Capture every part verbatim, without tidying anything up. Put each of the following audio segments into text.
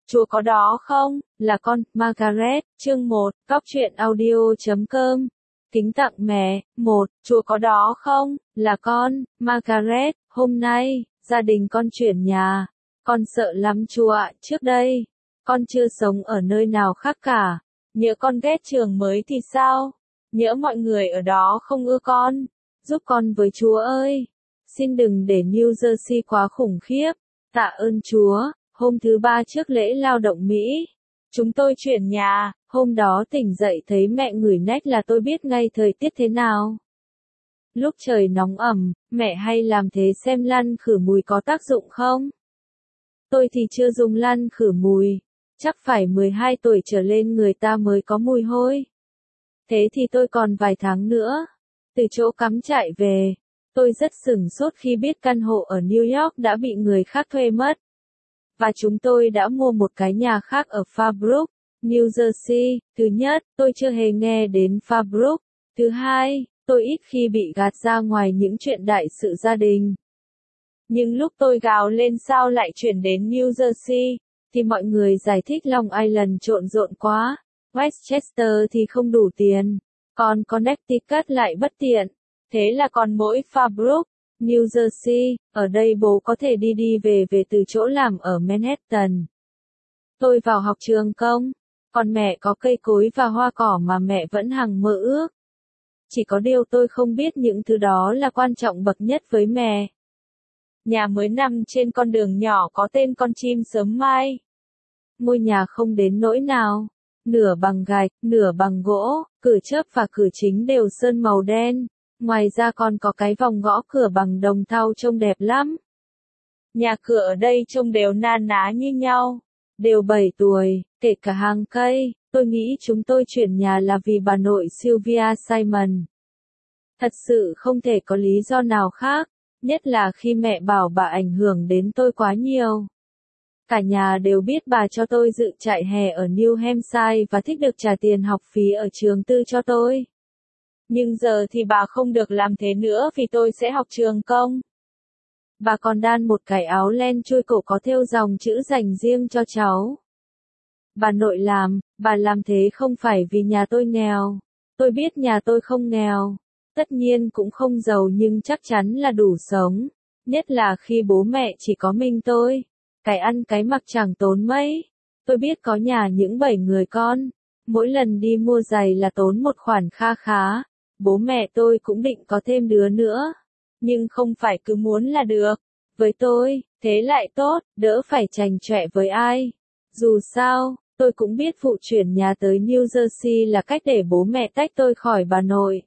Chúa có đó không? Là con, Margaret, chương một, góc truyện audio chấm com. Kính tặng mẹ, một, Chúa có đó không? Là con, Margaret, hôm nay, gia đình con chuyển nhà. Con sợ lắm Chúa ạ, trước đây, con chưa sống ở nơi nào khác cả. Nhỡ con ghét trường mới thì sao? Nhỡ mọi người ở đó không ưa con? Giúp con với Chúa ơi. Xin đừng để New Jersey quá khủng khiếp. Tạ ơn Chúa. Hôm thứ ba trước lễ lao động Mỹ, chúng tôi chuyển nhà, hôm đó tỉnh dậy thấy mẹ ngửi nách là tôi biết ngay thời tiết thế nào. Lúc trời nóng ẩm, mẹ hay làm thế xem lăn khử mùi có tác dụng không? Tôi thì chưa dùng lăn khử mùi, chắc phải mười hai tuổi trở lên người ta mới có mùi hôi. Thế thì tôi còn vài tháng nữa. Từ chỗ cắm trại về, tôi rất sửng sốt khi biết căn hộ ở New York đã bị người khác thuê mất. Và chúng tôi đã mua một cái nhà khác ở Farbrook, New Jersey. Thứ nhất, tôi chưa hề nghe đến Farbrook. Thứ hai, tôi ít khi bị gạt ra ngoài những chuyện đại sự gia đình. Nhưng lúc tôi gào lên sao lại chuyển đến New Jersey, thì mọi người giải thích Long Island trộn rộn quá, Westchester thì không đủ tiền, còn Connecticut lại bất tiện. Thế là còn mỗi Farbrook, New Jersey, ở đây bố có thể đi đi về về từ chỗ làm ở Manhattan. Tôi vào học trường công, còn mẹ có cây cối và hoa cỏ mà mẹ vẫn hằng mơ ước. Chỉ có điều tôi không biết những thứ đó là quan trọng bậc nhất với mẹ. Nhà mới nằm trên con đường nhỏ có tên con chim sớm mai. Ngôi nhà không đến nỗi nào, nửa bằng gạch, nửa bằng gỗ, cửa chớp và cửa chính đều sơn màu đen. Ngoài ra còn có cái vòng gõ cửa bằng đồng thau trông đẹp lắm. Nhà cửa ở đây trông đều na ná như nhau, đều bảy tuổi, kể cả hàng cây. Tôi nghĩ chúng tôi chuyển nhà là vì bà nội Sylvia Simon. Thật sự không thể có lý do nào khác, nhất là khi mẹ bảo bà ảnh hưởng đến tôi quá nhiều. Cả nhà đều biết bà cho tôi dự trại hè ở New Hampshire và thích được trả tiền học phí ở trường tư cho tôi. Nhưng giờ thì bà không được làm thế nữa vì tôi sẽ học trường công. Bà còn đan một cái áo len chui cổ có thêu dòng chữ dành riêng cho cháu. Bà nội làm, bà làm thế không phải vì nhà tôi nghèo. Tôi biết nhà tôi không nghèo. Tất nhiên cũng không giàu nhưng chắc chắn là đủ sống. Nhất là khi bố mẹ chỉ có mình tôi. Cái ăn cái mặc chẳng tốn mấy. Tôi biết có nhà những bảy người con. Mỗi lần đi mua giày là tốn một khoản kha khá. Bố mẹ tôi cũng định có thêm đứa nữa. Nhưng không phải cứ muốn là được. Với tôi, thế lại tốt, đỡ phải chành chọe với ai. Dù sao, tôi cũng biết vụ chuyển nhà tới New Jersey là cách để bố mẹ tách tôi khỏi bà nội.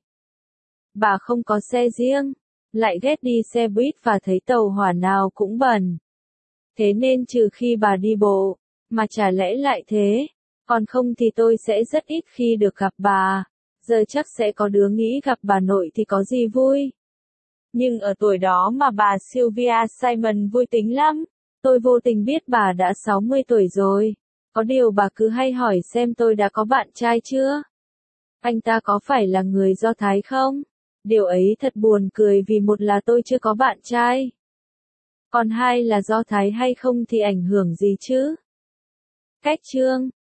Bà không có xe riêng, lại ghét đi xe buýt và thấy tàu hỏa nào cũng bẩn. Thế nên trừ khi bà đi bộ, mà chả lẽ lại thế, còn không thì tôi sẽ rất ít khi được gặp bà. Giờ chắc sẽ có đứa nghĩ gặp bà nội thì có gì vui. Nhưng ở tuổi đó mà bà Sylvia Simon vui tính lắm. Tôi vô tình biết bà đã sáu mươi tuổi rồi. Có điều bà cứ hay hỏi xem tôi đã có bạn trai chưa. Anh ta có phải là người Do Thái không? Điều ấy thật buồn cười vì một là tôi chưa có bạn trai. Còn hai là Do Thái hay không thì ảnh hưởng gì chứ? Cách chương